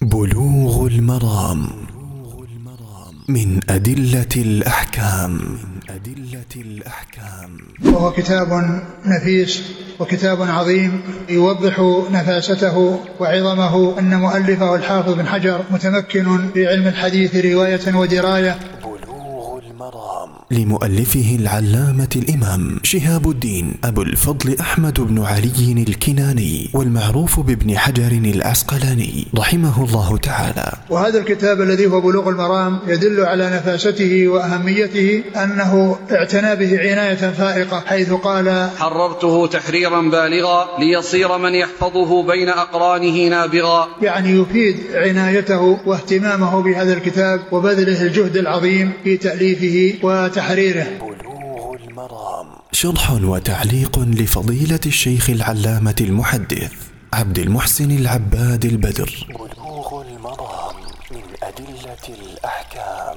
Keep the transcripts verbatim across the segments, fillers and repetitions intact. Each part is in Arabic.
بلوغ المرام من أدلة الأحكام. وهو كتاب نفيس وكتاب عظيم يوضح نفاسته وعظمه. أن مؤلفه الحافظ بن حجر متمكن في علم الحديث رواية ودراية. لمؤلفه العلامة الإمام شهاب الدين أبو الفضل أحمد بن علي الكناني، والمعروف بابن حجر العسقلاني رحمه الله تعالى. وهذا الكتاب الذي هو بلوغ المرام يدل على نفاسته وأهميته، أنه اعتنى به عناية فائقة، حيث قال: حررته تحريرا بالغا ليصير من يحفظه بين أقرانه نابغا. يعني يفيد عنايته واهتمامه بهذا الكتاب وبذله الجهد العظيم في تأليفه وتحريره. بلوغ المرام شرح وتعليق لفضيلة الشيخ العلامة المحدث عبد المحسن العباد البدر. بلوغ المرام من أدلة الأحكام.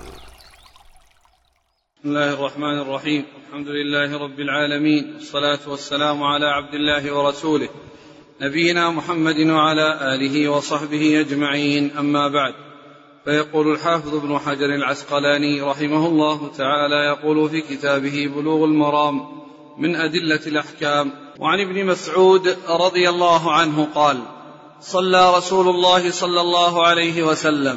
بسم الله الرحمن الرحيم. الحمد لله رب العالمين، والصلاة والسلام على عبد الله ورسوله نبينا محمد وعلى آله وصحبه أجمعين، أما بعد. فيقول الحافظ ابن حجر العسقلاني رحمه الله تعالى، يقول في كتابه بلوغ المرام من أدلة الأحكام: وعن ابن مسعود رضي الله عنه قال: صلى رسول الله صلى الله عليه وسلم،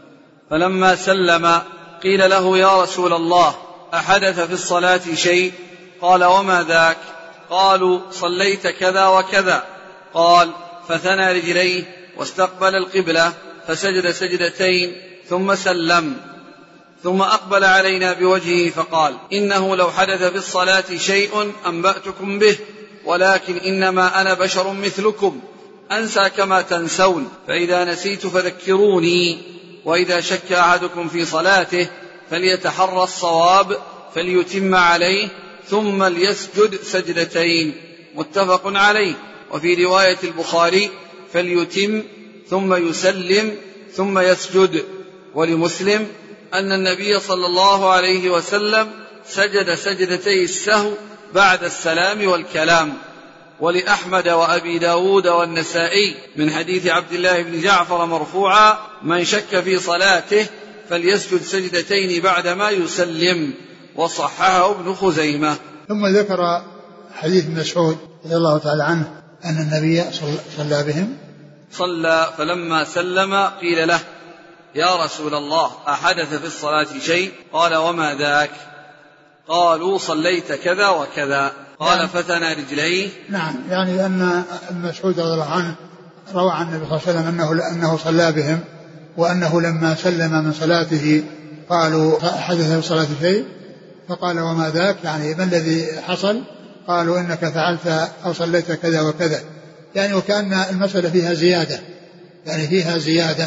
فلما سلم قيل له: يا رسول الله، أحدث في الصلاة شيء؟ قال: وما ذاك؟ قالوا: صليت كذا وكذا. قال: فثنى رجليه واستقبل القبلة فسجد سجدتين ثم سلم، ثم أقبل علينا بوجهه فقال: إنه لو حدث في الصلاة شيء أنبأتكم به، ولكن إنما أنا بشر مثلكم أنسى كما تنسون، فإذا نسيت فذكروني، وإذا شك أحدكم في صلاته فليتحرى الصواب فليتم عليه ثم ليسجد سجدتين. متفق عليه. وفي رواية البخاري: فليتم ثم يسلم ثم يسجد. ولمسلم أن النبي صلى الله عليه وسلم سجد سجدتي السهو بعد السلام والكلام. ولأحمد وأبي داود والنسائي من حديث عبد الله بن جعفر مرفوعا: من شك في صلاته فليسجد سجدتين بعدما يسلم. وصححه ابن خزيمة. ثم ذكر حديث مسعود رضي الله تعالى عنه أن النبي صلى بهم صلى فلما سلم قيل له: يا رسول الله، أحدث في الصلاة شيء؟ قال: وما ذاك؟ قالوا: صليت كذا وكذا. قال: يعني فثنى رجليه. نعم، يعني أن مسعود رضي الله عنه روى عن النبي صلى الله عليه وسلم أنه, أنه صلى بهم، وأنه لما سلم من صلاته قالوا: أحدث في الصلاة شيء؟ فقال: وما ذاك؟ يعني ما الذي حصل؟ قالوا: إنك فعلت أو صليت كذا وكذا. يعني وكأن المسألة فيها زيادة، يعني فيها زيادة.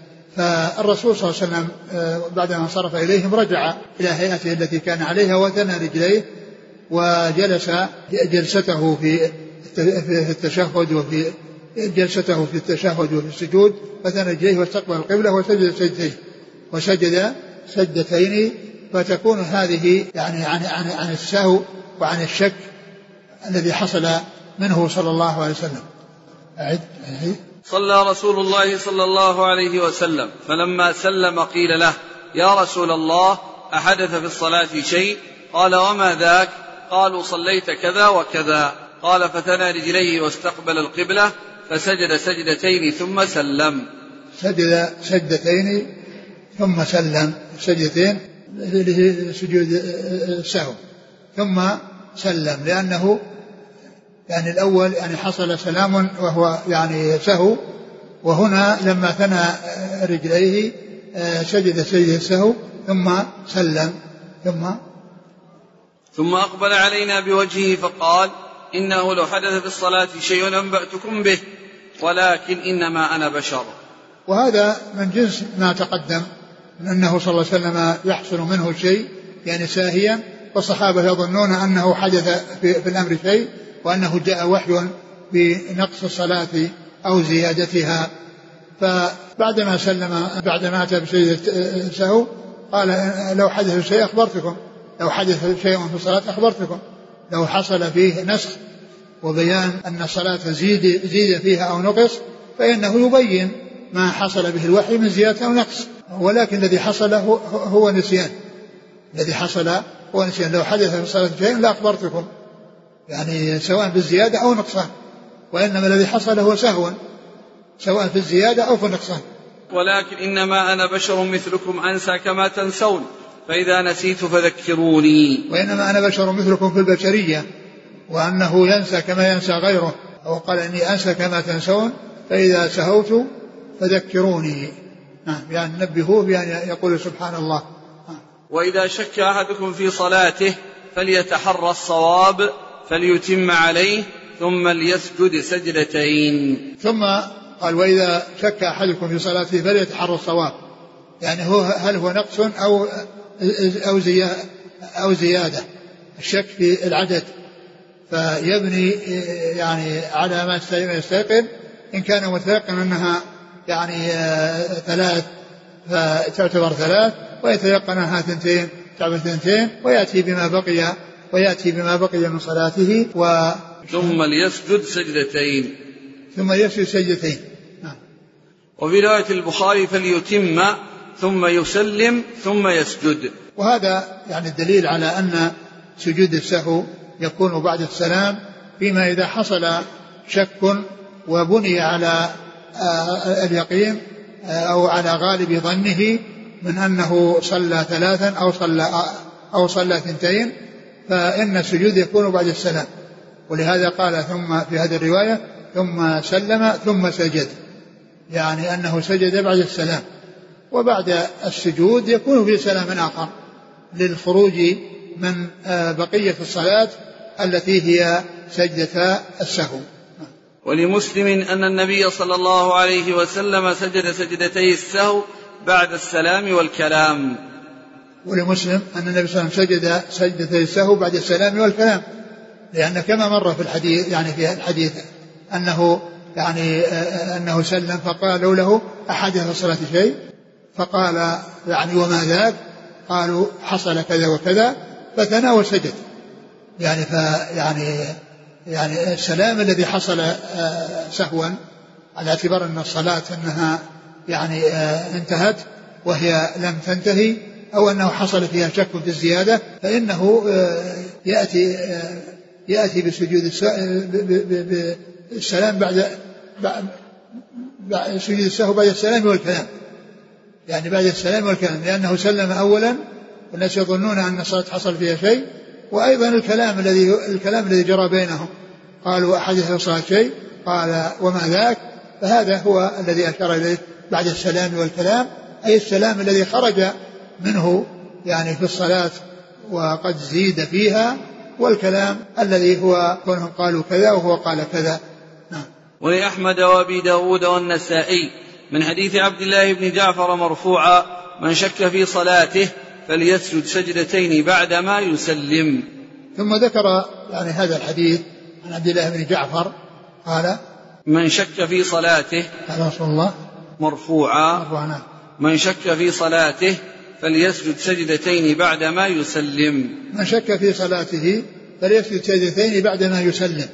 فالرسول صلى الله عليه وسلم بعدما انصرف إليهم رجع إلى هيئته التي كان عليها وثنى رجليه وجلس جلسته في التشهد وفي جلسته في التشهد وفي السجود، فثنى رجليه واستقبل القبلة وسجد سجدتين وسجد سجدتين. فتكون هذه يعني عن, عن, عن السهو وعن الشك الذي حصل منه صلى الله عليه وسلم. أعد. صلى رسول الله صلى الله عليه وسلم، فلما سلم قيل له: يا رسول الله، أحدث في الصلاة شيء؟ قال: وما ذاك؟ قالوا: صليت كذا وكذا. قال: فثنى رجليه واستقبل القبلة فسجد سجدتين ثم سلم. سجد سجدتين ثم سلم، سجدتين سجود السهو، ثم سلم، لأنه يعني الأول يعني حصل سلام وهو يعني سهو، وهنا لما ثنى رجليه سجد سجد السهو ثم سلم. ثم ثم أقبل علينا بوجهه فقال: إنه لو حدث في الصلاة شيء أنبأتكم به، ولكن إنما أنا بشر. وهذا من جنس ما تقدم من أنه صلى الله عليه وسلم يحصل منه شيء يعني ساهيا، والصحابة يظنون أنه حدث في, في الأمر شيء، وأنه جاء وحي بنقص الصلاة أو زيادتها. فبعدما سلم بعدما أتى بسجدة السهو قال: لو حدث شيء أخبرتكم، لو حدث شيء في الصلاة أخبرتكم. لو حصل فيه نسخ وبيان أن الصلاة زيد, زيد فيها أو نقص فإنه يبين ما حصل به الوحي من زيادة أو نقص، ولكن الذي حصل هو, هو نسيان. الذي حصل هو نسيان. لو حدث في الصلاة شيء لا أخبرتكم، يعني سواء بالزيادة أو نقصان، وإنما الذي حصل هو سهوا سواء في الزيادة أو في النقصان. ولكن إنما أنا بشر مثلكم أنسى كما تنسون فإذا نسيت فذكروني. وإنما أنا بشر مثلكم في البشرية، وأنه ينسى كما ينسى غيره، وقال إني أنسى كما تنسون فإذا سهوت فذكروني، يعني نبهوه بأن يقول سبحان الله. وإذا شك أحدكم في صلاته فليتحرى الصواب فليتم عليه ثم ليسجد سجدتين. ثم قال وإذا شك أحدكم في صلاته فليتحرى الصواب، يعني هو هل هو نقص أو أو زيادة أو زيادة، الشك في العدد، فيبني يعني على ما يستيقن. إن كان متيقن أنها يعني ثلاث فتعتبر ثلاث، ويتيقن أنها ثنتين تعتبر ثنتين، ويأتي بما بقي ويأتي بما بقي من صلاته و ثم ليسجد سجدتين ثم يسجد سجدتين. وفي رواية البخاري فليتم ثم يسلم ثم يسجد. وهذا يعني الدليل على أن سجود السهو يكون بعد السلام، فيما إذا حصل شك وبني على اليقين أو على غالب ظنه من أنه صلى ثلاثا أو صلى أو صلى ثنتين، فإن السجود يكون بعد السلام. ولهذا قال ثم في هذه الرواية ثم سلم ثم سجد، يعني أنه سجد بعد السلام. وبعد السجود يكون في سلام آخر للخروج من بقية الصلاة التي هي سجدة السهو. ولمسلم أن النبي صلى الله عليه وسلم سجد سجدتي السهو بعد السلام والكلام. ولمسلم أن النبي صلى الله عليه وسلم سجد سجدتي السهو بعد السلام والكلام، لأن كما مر في الحديث يعني في الحديث أنه يعني أنه سلم فقالوا له أحدث في الصلاة شيء، فقال يعني وما ذاك؟ قالوا حصل كذا وكذا، فثنى وسجد. يعني فيعني يعني السلام الذي حصل سهوا على اعتبار أن الصلاة أنها يعني انتهت وهي لم تنتهي، أو أنه حصل فيها شك في الزيادة، فإنه يأتي يأتي بسجود السلام بعد بعد سجود السهو بعد السلام والكلام، يعني بعد السلام والكلام، لأنه سلم أولا والناس يظنون أن الصلاة حصل فيها شيء. وأيضا الكلام الذي الكلام الذي جرى بينهم، قالوا أحدث في الصلاة شيء، قال وما ذاك؟ فهذا هو الذي أشار إليه بعد السلام والكلام، أي السلام الذي خرج منه يعني في الصلاة وقد زيد فيها، والكلام الذي هو كونهم قالوا كذا وهو قال كذا. نعم. ولأحمد وأبي داود والنسائي من حديث عبد الله بن جعفر مرفوعا من شك في صلاته فليسجد سجدتين بعدما يسلم. ثم ذكر يعني هذا الحديث عن عبد الله بن جعفر قال من شك في صلاته قال رسول الله مرفوعا مرفوعا من شك في صلاته فليسجد سجدتين بعدما يسلم. من شك في صلاته فليسجد سجدتين بعدما يسلم.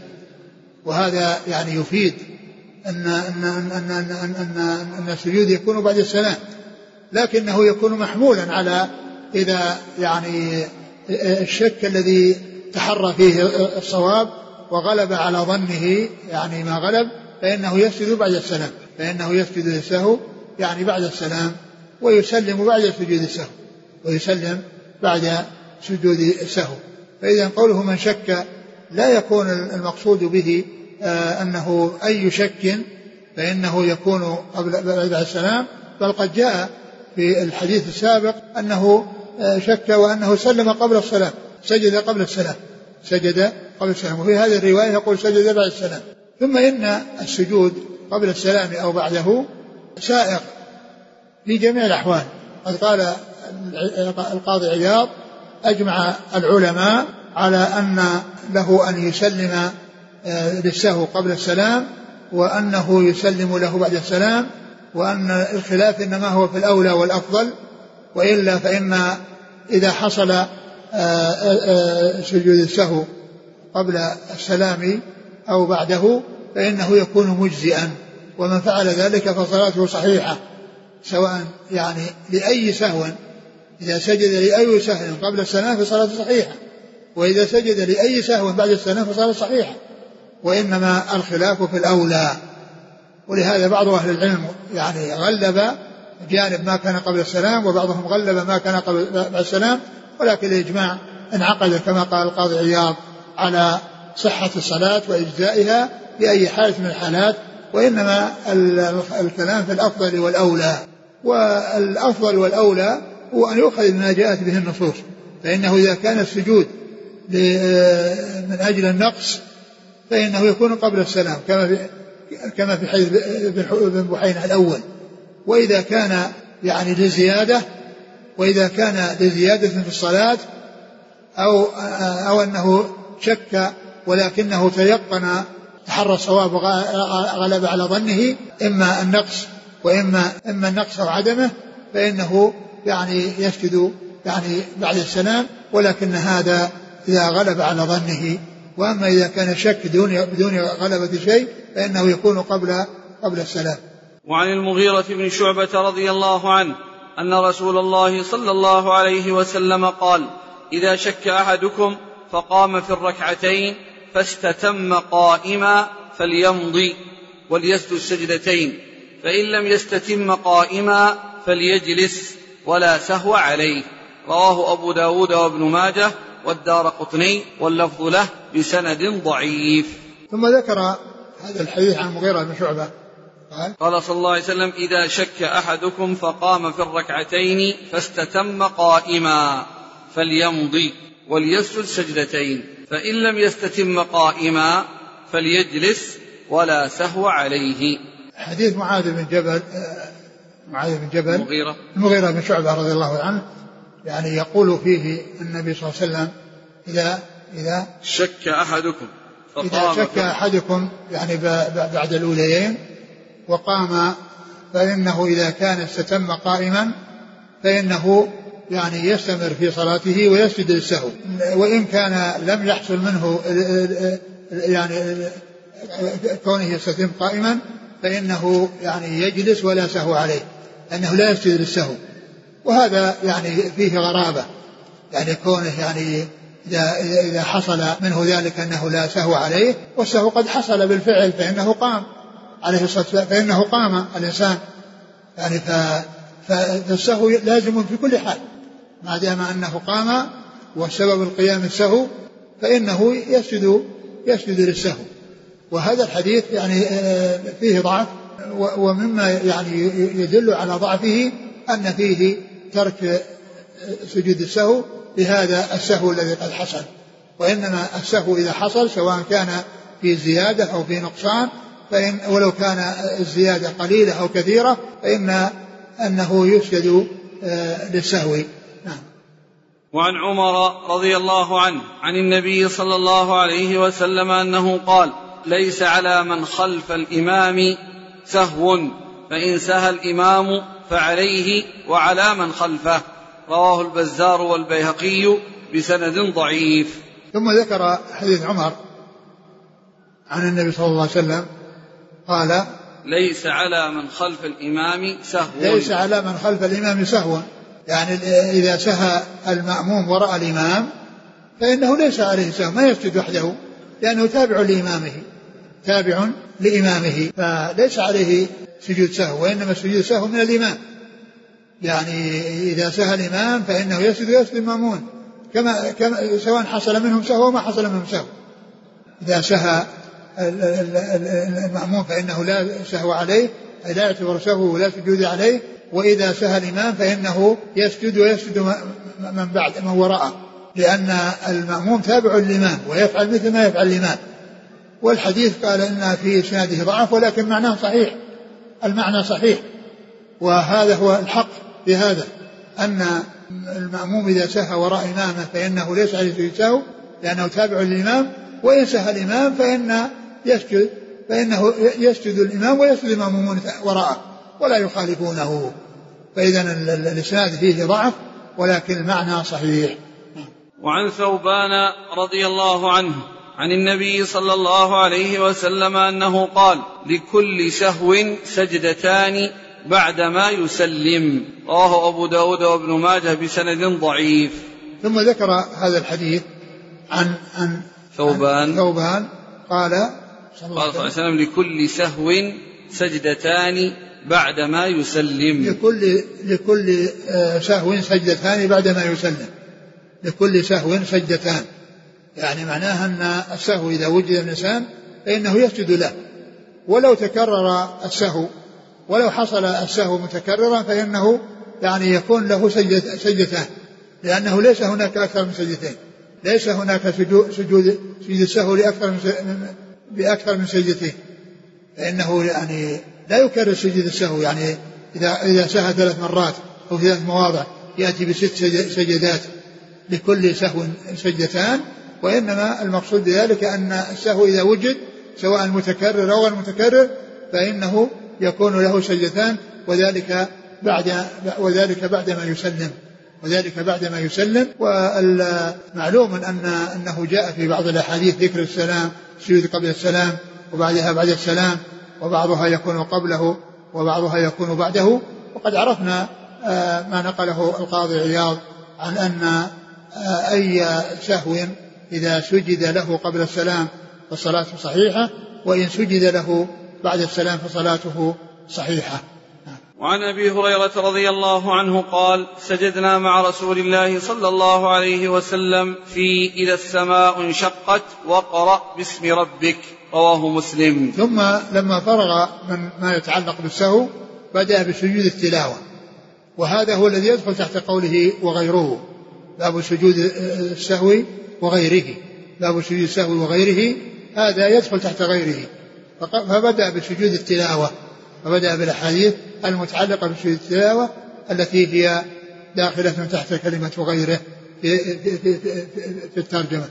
وهذا يعني يفيد أن أن أن أن أن, أن, أن السجود يكون بعد السلام، لكنه يكون محمولا على إذا يعني الشك الذي تحرى فيه الصواب وغلب على ظنه يعني ما غلب، فإنه يسجد بعد السلام، فإنه يسجد السهو يعني بعد السلام، ويسلم بعد سجود السهو ويسلم بعد سجود السهو. فإذا قوله من شك لا يكون المقصود به آه أنه أي شك فإنه يكون قبل بعد السلام، بل قد جاء في الحديث السابق أنه آه شك وأنه سلم قبل السلام، سجد قبل السلام سجد قبل السلام وفي هذه الرواية يقول سجد بعد السلام. ثم إن السجود قبل السلام أو بعده سائق في جميع الأحوال. قد قال القاضي عياض أجمع العلماء على أن له أن يسلم للسهو قبل السلام، وأنه يسلم له بعد السلام، وأن الخلاف إنما هو في الأولى والأفضل، وإلا فإن إذا حصل سجود السهو قبل السلام أو بعده فإنه يكون مجزئا ومن فعل ذلك فصلاته صحيحة، سواء يعني لأي سهو، إذا سجد لأي سهو قبل السلام فصلاته صحيحة، وإذا سجد لأي سهو بعد السلام فصلاته صحيحة، وإنما الخلاف في الأولى. ولهذا بعض أهل العلم يعني غلب جانب ما كان قبل السلام، وبعضهم غلب ما كان قبل بعد السلام، ولكن الإجماع انعقد كما قال القاضي عياض على صحة الصلاة وإجزائها بأي حالة من الحالات، وإنما الكلام في الأفضل والأولى. والأفضل والأولى هو أن يؤخذ بما جاءت به النصوص، فإنه إذا كان السجود من أجل النقص فإنه يكون قبل السلام كما في كما في حديث بن بحينة الأول، وإذا كان يعني لزيادة وإذا كان لزيادة في الصلاة أو أو أنه شك ولكنه تيقن تحرى الصواب وغلب على ظنه إما النقص وإما إما النقص أو عدمه، فإنه يعني يسجد يعني بعد السلام، ولكن هذا إذا غلب على ظنه. وأما إذا كان شك بدون بدون غلبة شيء فإنه يكون قبل قبل السلام. وعن المغيرة بن شعبة رضي الله عنه أن رسول الله صلى الله عليه وسلم قال: إذا شك أحدكم فقام في الركعتين فاستتم قائما فليمضي وليسجد السجدتين، فإن لم يستتم قائما فليجلس ولا سهو عليه. رواه أبو داود وابن ماجه والدارقطني واللفظ له بسند ضعيف. ثم ذكر هذا الحديث عن المغيرة بن شعبة قال, قال صلى الله عليه وسلم: إذا شك أحدكم فقام في الركعتين فاستتم قائما فليمضي وليسجد سجدتين، فإن لم يستتم قائما فليجلس ولا سهو عليه. حديث معاذ بن جبل معاذ بن جبل المغيرة المغيرة بن شعبة رضي الله عنه، يعني يقول فيه النبي صلى الله عليه وسلم: إذا إذا شك أحدكم إذا شك أحدكم يعني بعد الأوليين وقام فإنه إذا كان استتم قائما فإنه يعني يستمر في صلاته ويسجد للسهو، وإن كان لم يحصل منه يعني كونه يستتم قائما فإنه يعني يجلس ولا سهو عليه، لأنه لا يسجد للسهو. وهذا يعني فيه غرابة، يعني كونه يعني إذا, إذا حصل منه ذلك أنه لا سهو عليه، والسهو قد حصل بالفعل فإنه قام عليه الصلاة والسلام، فإنه قام الإنسان يعني فالسهو لازم في كل حال، ما دام أنه قام وسبب القيام السهو فإنه يسجد يسجد للسهو. وهذا الحديث يعني فيه ضعف، ومما يعني يدل على ضعفه أن فيه ترك سجود السهو لهذا السهو الذي قد حصل. وإنما السهو إذا حصل سواء كان في زيادة أو في نقصان، فإن ولو كان الزيادة قليلة أو كثيرة فإن أنه يسجد للسهو. نعم. وعن عمر رضي الله عنه عن النبي صلى الله عليه وسلم أنه قال: ليس على من خلف الإمام سهو، فإن سهى الإمام فعليه وعلى من خلفه. رواه البزار والبيهقي بسند ضعيف. ثم ذكر حديث عمر عن النبي صلى الله عليه وسلم قال: ليس على من خلف الإمام سهو. ليس على من خلف الإمام سهو، يعني إذا سهى المأموم وراء الإمام فإنه ليس عليه سهو، ما يسجد وحده لأنه تابع لإمامه تابع لإمامه فليس عليه سجود سهو، وإنما سجود سهو من الإمام. يعني إذا سهى الإمام فإنه يسجد ويسجد المأمون كما, كما سواء حصل منهم سهو وما حصل منهم سهو. إذا سهى المأمون فإنه لا سهو عليه، أي لا يعتبر سهو ولا سجود عليه. وإذا سهى الإمام فإنه يسجد ويسجد من بعد من وراءه، لأن المأموم تابع للإمام ويفعل مثل ما يفعل الإمام. والحديث قال إن في إسناده ضعف ولكن معناه صحيح، المعنى صحيح. وهذا هو الحق في هذا، أن المأموم إذا سهى وراء إمامه فإنه ليس عليه سجود سهو لأنه تابع للإمام، وإن سهى الإمام فإن يسجد فإنه يسجد الإمام ويسجد المأمومون وراءه ولا يخالفونه. فإذا الإسناد فيه ضعف ولكن المعنى صحيح. وعن ثوبان رضي الله عنه عن النبي صلى الله عليه وسلم أنه قال لكل سهو سجدتان بعدما يسلم. رواه أبو داود وابن ماجه بسند ضعيف. ثم ذكر هذا الحديث عن, عن ثوبان, ثوبان قال صلى الله عليه وسلم لكل سهو سجدتان بعدما يسلم. لكل, لكل سهو سجدتان بعدما يسلم. لكل سهو سجدتان، يعني معناها أن السهو إذا وجد الإنسان فإنه يسجد له، ولو تكرر السهو ولو حصل السهو متكررا فإنه يعني يكون له سجدتان، لأنه ليس هناك أكثر من سجدتين، ليس هناك سجود سجود السهو لأكثر من بأكثر من سجدتين، فإنه يعني لا يكرر سجود السهو، يعني إذا إذا سهى ثلاث مرات أو في ثلاث مواضع يأتي بست سجدات، لكل سهو سجدتان. وإنما المقصود بذلك أن السهو إذا وجد سواء متكرر أو غير متكرر فإنه يكون له سجدتان، وذلك بعد وذلك بعد ما يسلم وذلك بعد ما يسلم. والمعلوم أن أنه جاء في بعض الأحاديث ذكر السلام، السجود قبل السلام وبعدها بعد السلام، وبعضها يكون قبله وبعضها يكون بعده. وقد عرفنا ما نقله القاضي عياض عن أن أي سهو إذا سجد له قبل السلام فصلاته صحيحة، وإن سجد له بعد السلام فصلاته صحيحة. وعن أبي هريرة رضي الله عنه قال سجدنا مع رسول الله صلى الله عليه وسلم في إذا السماء انشقت وقرأ باسم ربك. رواه مسلم. ثم لما فرغ من ما يتعلق بالسهو بدأ بسجود التلاوة، وهذا هو الذي يدخل تحت قوله وغيره، باب سجود السهو وغيره، باب سجود السهو وغيره هذا يدخل تحت غيره. فبدأ بسجود التلاوة، فبدأ بالأحاديث المتعلقة بسجود التلاوة التي هي داخلة تحت كلمة غيره في, في, في, في, في الترجمة.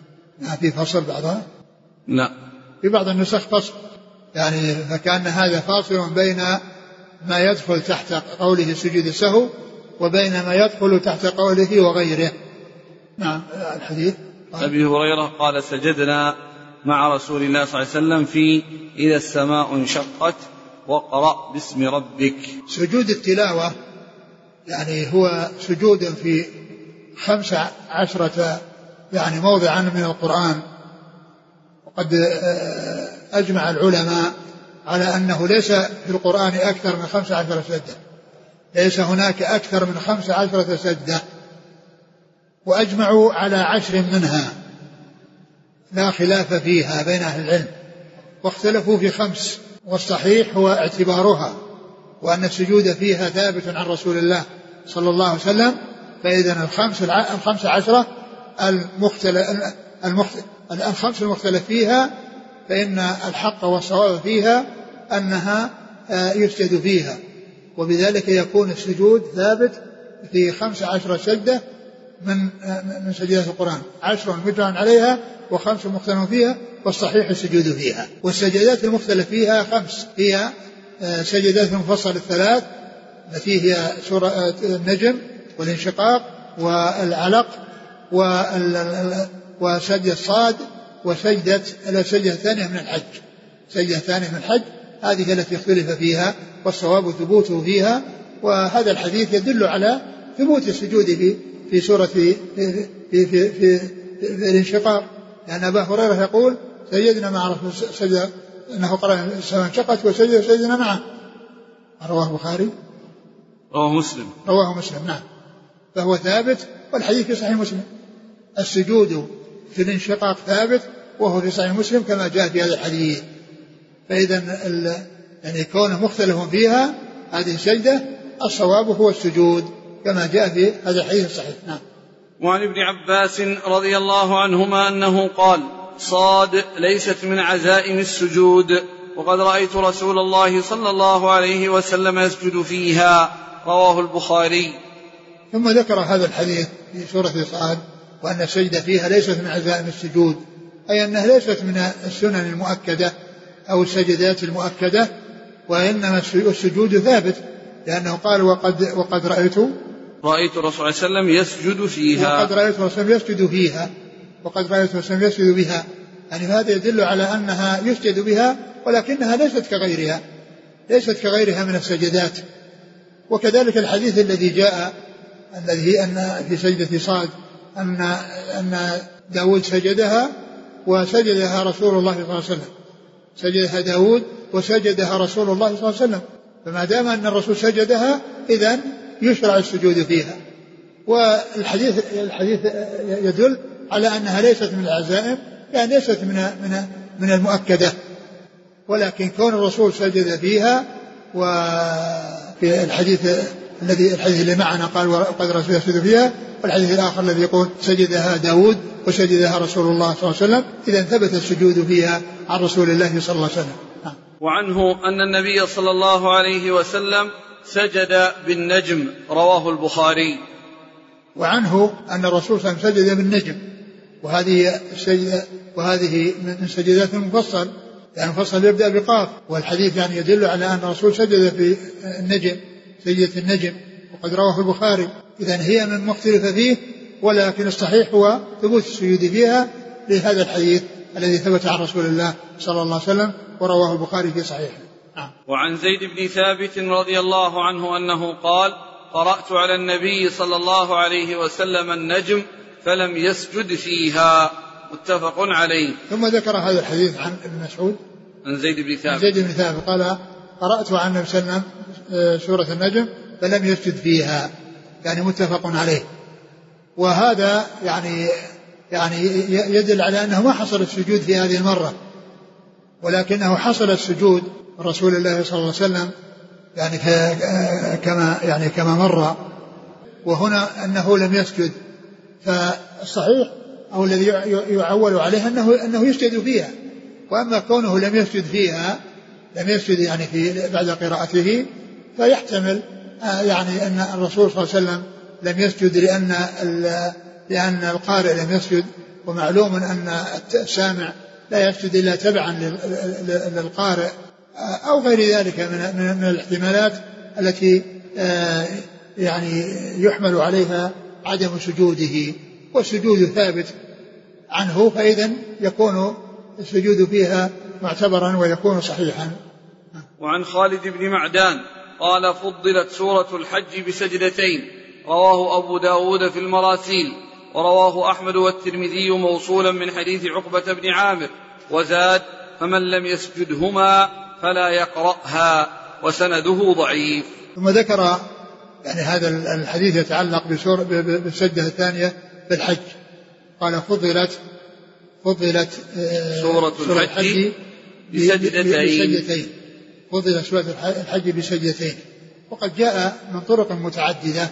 في فصل بعضها؟ لا، في بعض النسخ فصل، يعني فكأن هذا فاصل بين ما يدخل تحت قوله سجود السهو وبين ما يدخل تحت قوله وغيره. نعم. الحديث أبي هريرة قال سجدنا مع رسول الله صلى الله عليه وسلم في إذا السماء انشقت وقرأ باسم ربك. سجود التلاوة يعني هو سجود في خمس عشرة يعني موضعا من القرآن، وقد أجمع العلماء على أنه ليس في القرآن أكثر من خمس عشرة سجدة، ليس هناك أكثر من خمس عشرة سجدة، وأجمعوا على عشر منها لا خلاف فيها بين أهل العلم، واختلفوا في خمس، والصحيح هو اعتبارها، وأن السجود فيها ثابت عن رسول الله صلى الله عليه وسلم. فإذا الخمس الخمس عشرة المختلف الخمس المختلف فيها فإن الحق والصواب فيها أنها يسجد فيها، وبذلك يكون السجود ثابت في خمس عشرة سجدة من من سجدات القرآن، عشر مجمع عليها وخمس مختلف فيها، والصحيح السجود فيها. والسجدات المختلف فيها خمس، هي سجدات المفصل الثلاث التي هي سورة النجم والانشقاق والعلق وسجدة الصاد وسجدة السجدة الثانية من الحج. سجدة الثانية من الحج هذه التي اختلف فيها، والصواب ثبوته فيها. وهذا الحديث يدل على ثبوت السجود في في سورة في في في, في, في, في الانشقاق، لأن أبا هريرة يقول سجدنا مع رسول سجد أنه قرأ السماء انشقت وسجد سجدنا معه. رواه البخاري. رواه مسلم. رواه مسلم. نعم. فهو ثابت، والحديث في صحيح مسلم. السجود في الانشقاق ثابت وهو في صحيح مسلم كما جاء في هذا الحديث. فإذا يعني كونه مختلف فيها هذه السجدة الصواب هو السجود كما جاء في هذا الحديث الصحيح. نعم. وعن ابن عباس رضي الله عنهما أنه قال صاد ليست من عزائم السجود، وقد رأيت رسول الله صلى الله عليه وسلم يسجد فيها. رواه البخاري. ثم ذكر هذا الحديث في سورة صاد وأن السجدة فيها ليست من عزائم السجود، أي أنها ليست من السنن المؤكدة أو السجدات المؤكدة، وإنما السجود ثابت، لأنه قال وقد, وقد رأيت رأيت الرسول صلى الله عليه وسلم يسجد فيها. وقد رأيت الرسول يسجد فيها وقد رأيت الرسول يسجد بها يعني هذا يدل على أنها يسجد بها ولكنها ليست كغيرها ليست كغيرها من السجدات. وكذلك الحديث الذي جاء الذي أن في سجدة صاد أن أن داود سجدها وسجدها رسول الله صلى الله عليه وسلم، سجدها داود وسجدها رسول الله صلى الله عليه وسلم، فما دام أن الرسول سجدها إذن يشرع السجود فيها. والحديث الحديث يدل على أنها ليست من العزائم، يعني ليست من من من المؤكدة، ولكن كون الرسول سجد فيها. وفي الحديث الذي الحديث اللي معنا قال وقد رسول يسجد فيها، والحديث الآخر الذي يقول سجدها داود وسجدها رسول الله صلى الله عليه وسلم، إذا ثبت السجود فيها عن رسول الله صلى الله عليه وسلم. وعنه أن النبي صلى الله عليه وسلم سجد بالنجم، رواه البخاري. وعنه أن الرسول صلى الله عليه وسلم سجد بالنجم، وهذه السجدة وهذه من سجدات المفصل، يعني المفصل يبدأ بقاف، والحديث يعني يدل على أن الرسول سجد في النجم سجدة النجم، وقد رواه البخاري. إذن هي من مختلف فيه، ولكن الصحيح هو ثبوت السجود فيها لهذا الحديث الذي ثبت عن رسول الله صلى الله عليه وسلم ورواه البخاري في صحيحه. وعن زيد بن ثابت رضي الله عنه أنه قال: قرأت على النبي صلى الله عليه وسلم النجم فلم يسجد فيها، متفق عليه. ثم ذكر هذا الحديث عن ابن مسعود عن زيد بن ثابت زيد بن ثابت قال: قرأت على النبي صلى الله عليه وسلم سورة النجم فلم يسجد فيها، يعني متفق عليه. وهذا يعني يعني يدل على أنه ما حصل السجود في هذه المرة، ولكنه حصل السجود رسول الله صلى الله عليه وسلم يعني كما يعني كما مر، وهنا أنه لم يسجد. فالصحيح أو الذي يعول عليه أنه أنه يسجد فيها، وأما كونه لم يسجد فيها لم يسجد يعني في بعد قراءته، فيحتمل يعني أن الرسول صلى الله عليه وسلم لم يسجد لأن لأن القارئ لم يسجد، ومعلوم أن السامع لا يسجد إلا تبعا للقارئ، أو غير ذلك من من الاحتمالات التي يعني يحمل عليها عدم سجوده، والسجود ثابت عنه، فإذا يكون السجود فيها معتبرا ويكون صحيحا. وعن خالد بن معدان قال: فضلت سورة الحج بسجدتين، رواه أبو داود في المراسيل، ورواه أحمد والترمذي موصولا من حديث عقبة بن عامر، وزاد: فمن لم يسجدهما فلا يقرأها، وسنده ضعيف. ثم ذكر يعني هذا الحديث يتعلق بسورة بالسجدة الثانية بالحج، قال: فضلت فضلت سورة الحج بسجدتين، فضلت سورة الحج بسجدتين. وقد جاء من طرق متعددة،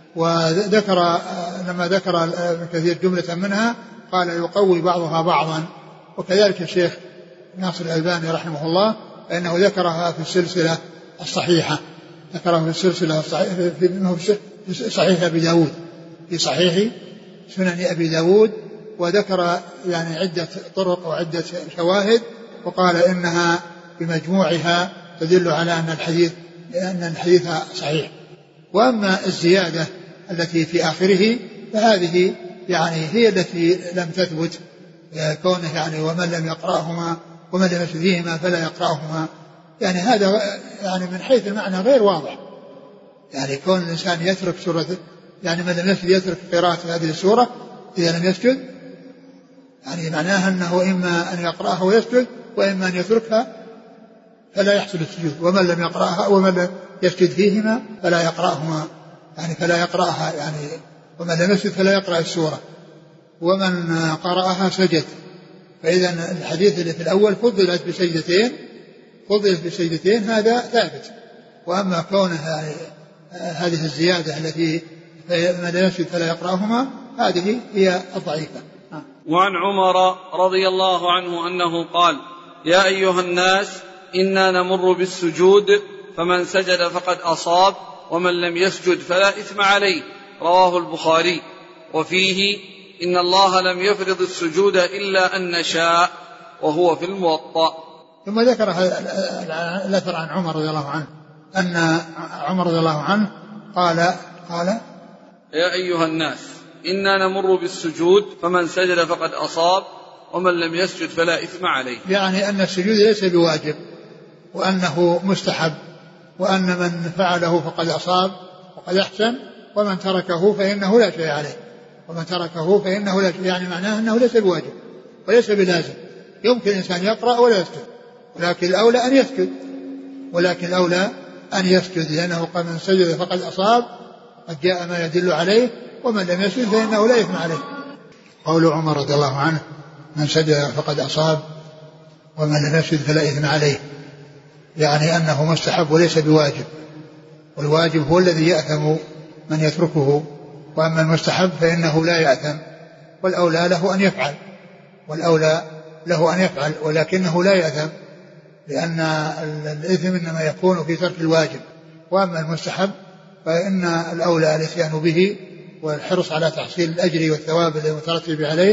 وذكر لما ذكر ابن كثير جملة منها قال: يقوي بعضها بعضا. وكذلك الشيخ ناصر الألباني رحمه الله فإنه ذكرها في السلسلة الصحيحة، ذكرها في السلسلة الصحيحة في صحيح أبي داود، في صحيح سنن أبي داود، وذكر يعني عدة طرق وعدة شواهد، وقال إنها بمجموعها تدل على أن الحديث أن الحديث صحيح. وأما الزيادة التي في آخره فهذه يعني هي التي لم تثبت، كونه يعني ومن لم يقرأهما ومن لم يسجد فيهما فلا يقرأهما، يعني هذا يعني من حيث المعنى غير واضح. يعني كون الإنسان يترك سورة، يعني من لم يسجد يترك قراءة هذه السورة إذا لم يسجد، يعني معناها أنه إما أن يقرأها ويسجد، وإما أن يتركها فلا يحصل السجود. ومن لم يقرأها ومن لم يسجد فيهما فلا يقرأهما، يعني فلا يقرأها، يعني ومن لم يسجد فلا يقرأ السورة، ومن قرأها سجد. فإذا الحديث اللي في الأول فضلت بسجدتين فضلت بسجدتين هذا ثابت. وأما كونها يعني هذه الزيادة التي من لا يسجد فلا يقرأهما هذه هي الضعيفة. وعن عمر رضي الله عنه أنه قال: يا أيها الناس إنا نمر بالسجود فمن سجد فقد أصاب ومن لم يسجد فلا إثم عليه، رواه البخاري. وفيه: إن الله لم يفرض السجود إلا أن نشاء، وهو في الموطأ. ثم ذكر الأثر عن عمر رضي الله عنه أن عمر رضي الله عنه قال قال يا أيها الناس إنا نمر بالسجود فمن سجد فقد أصاب ومن لم يسجد فلا إثم عليه. يعني أن السجود ليس بواجب وأنه مستحب، وأن من فعله فقد أصاب وقد أحسن، ومن تركه فإنه لا شيء عليه، ومن تركه فإنه لا شيء، يعني معناه أنه ليس بواجب وليس بلازم. يمكن الإنسان يقرأ ولا يسجد، ولكن الأولى أن يسجد، ولكن الأولى أن يسجد لأنه قال من سجد فقد أصاب، قد جاء ما يدل عليه، ومن لم يسجد فإنه لا إثم عليه. قول عمر رضي الله عنه من سجد فقد أصاب ومن لم يسجد فلا إثم عليه، يعني أنه مستحب وليس بواجب، والواجب هو الذي يأثم من يتركه، وأما المستحب فإنه لا يأثم، والأولى له أن يفعل والأولى له أن يفعل ولكنه لا يأثم، لأن الإثم إنما يكون في ترك الواجب، وأما المستحب فإن الأولى الإتيان به والحرص على تحصيل الأجر والثواب المترتب عليه،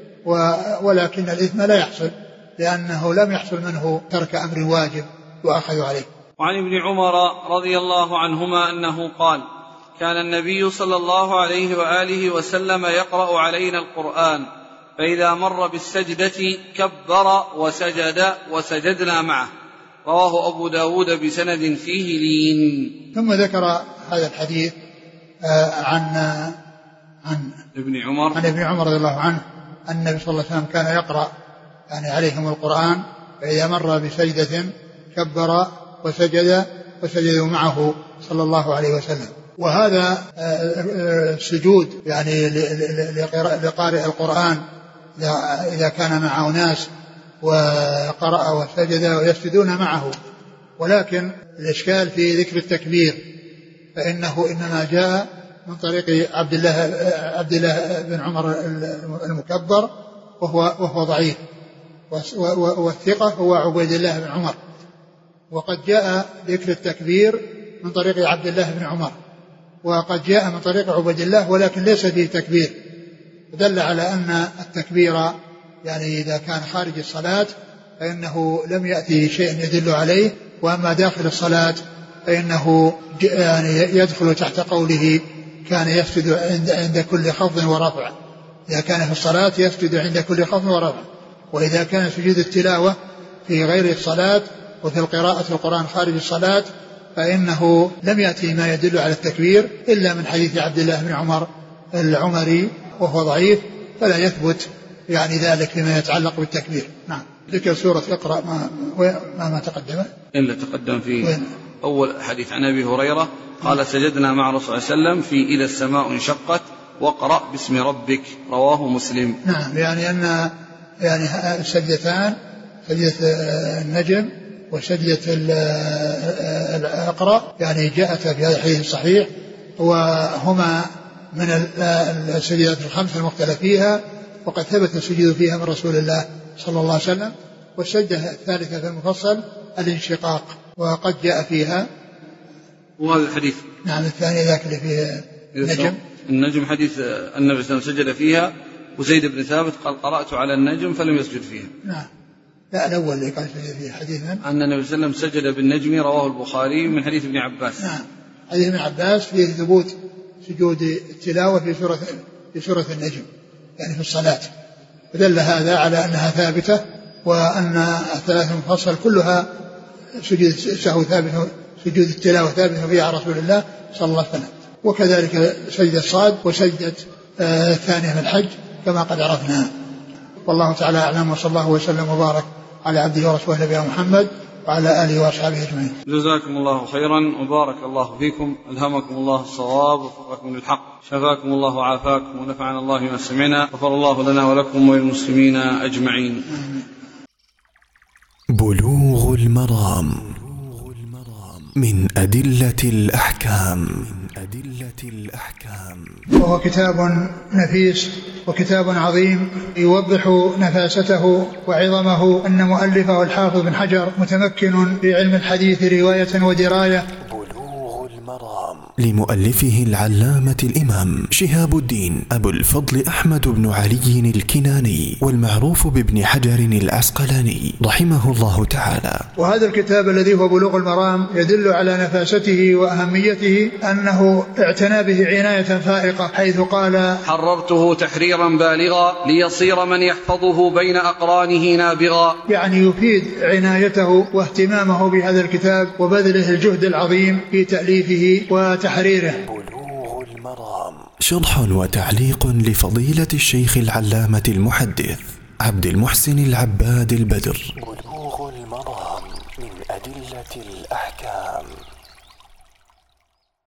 ولكن الإثم لا يحصل لأنه لم يحصل منه ترك أمر واجب وأخذ عليه. وعن ابن عمر رضي الله عنهما أنه قال كان النبي صلى الله عليه وآله وسلم يقرأ علينا القرآن، فإذا مر بالسجدة كبر وسجد وسجدنا معه. رواه أبو داود بسند فيه لين. ثم ذكر هذا الحديث عن عن ابن عمر عن ابن عمر رضي الله عنه أن النبي صلى الله عليه وسلم كان يقرأ يعني عليهم القرآن، فإذا مر بسجدة كبر وسجد وسجدوا معه صلى الله عليه وسلم. وهذا السجود يعني لقارئ القرآن إذا كان معه ناس وقرأ وسجد ويسجدون معه، ولكن الإشكال في ذكر التكبير، فإنه إنما جاء من طريق عبد الله عبد الله بن عمر المكبر، وهو وهو ضعيف، والثقة هو عبيد الله بن عمر، وقد جاء ذكر التكبير من طريق عبد الله بن عمر، وقد جاء من طريق عبيد الله ولكن ليس فيه تكبير، دل على أن التكبير يعني إذا كان خارج الصلاة فإنه لم يأتي شيء يدل عليه، وأما داخل الصلاة فإنه يعني يدخل تحت قوله كان يسجد عند, عند كل خفض ورفع. إذا كان في الصلاة يسجد عند كل خفض ورفع، وإذا كان سجود التلاوة في غير الصلاة وفي القراءة القرآن خارج الصلاة فإنه لم يأتي ما يدل على التكبير إلا من حديث عبد الله بن عمر العمري وهو ضعيف، فلا يثبت يعني ذلك فيما يتعلق بالتكبير. نعم. ذكر سورة اقرأ ما ما, ما تقدم إلا تقدم في وين؟ أول حديث عن أبي هريرة قال سجدنا مع رسول الله صلى الله عليه وسلم في إذا السماء انشقت واقرأ باسم ربك. رواه مسلم. نعم، يعني أن يعني السجدتان سجدة النجم وسجدة الأقرأ يعني جاءت في هذا الحديث الصحيح، وهما من السجدات الخمس المختلف فيها، وقد ثبت السجود فيها من رسول الله صلى الله عليه وسلم. والسجدة الثالثة في المفصل الانشقاق، وقد جاء فيها وهذا الحديث. نعم، الثاني ذاك اللي فيه النجم. النجم حديث النبي صلى الله عليه وسلم سجد فيها، وزيد بن ثابت قال قرأت على النجم فلم يسجد فيها. نعم. لا، الأول اللي قال سجد فيه حديث من أن النبي صلى الله عليه وسلم سجد بالنجم، رواه البخاري من حديث ابن عباس. نعم، حديث ابن عباس فيه ثبوت سجود التلاوة في سورة في سورة النجم يعني في الصلاة، فدل هذا على أنها ثابتة، وأن الثلاث المفصل كلها سجود السهو ثابت، سجود التلاوة ثابت فيها على رسول الله صلى الله عليه وسلم. وكذلك سجدة الصاد وسجدة آه الثانية من الحج كما قد عرفنا. والله تعالى أعلم، وصلى الله وسلم وبارك على عبده ورسوله نبينا محمد وعلى آله وأصحابه أجمعين. جزاكم الله خيرا وبارك الله فيكم، ألهمكم الله الصواب ووفقكم للحق، شفاكم الله وعافاكم، ونفعنا الله بما سمعنا، غفر الله لنا ولكم وللمسلمين أجمعين. بلوغ المرام من أدلة الأحكام. أدلة الأحكام. وهو كتاب نفيس وكتاب عظيم يوضح نفاسته وعظمه، أن مؤلفه الحافظ بن حجر متمكن في علم الحديث رواية ودراية. بلوغ المرام لمؤلفه العلامة الإمام شهاب الدين أبو الفضل أحمد بن علي الكناني والمعروف بابن حجر العسقلاني رحمه الله تعالى. وهذا الكتاب الذي هو بلوغ المرام يدل على نفاسته وأهميته، أنه اعتنى به عناية فائقة، حيث قال: حررته تحريرا بالغا ليصير من يحفظه بين أقرانه نابغا. يعني يفيد عنايته واهتمامه بهذا الكتاب وبذله الجهد العظيم في تأليفه وتحريره. بلوغ المرام شرح وتعليق لفضيلة الشيخ العلامة المحدث عبد المحسن العباد البدر. بلوغ المرام من أدلة الأحكام.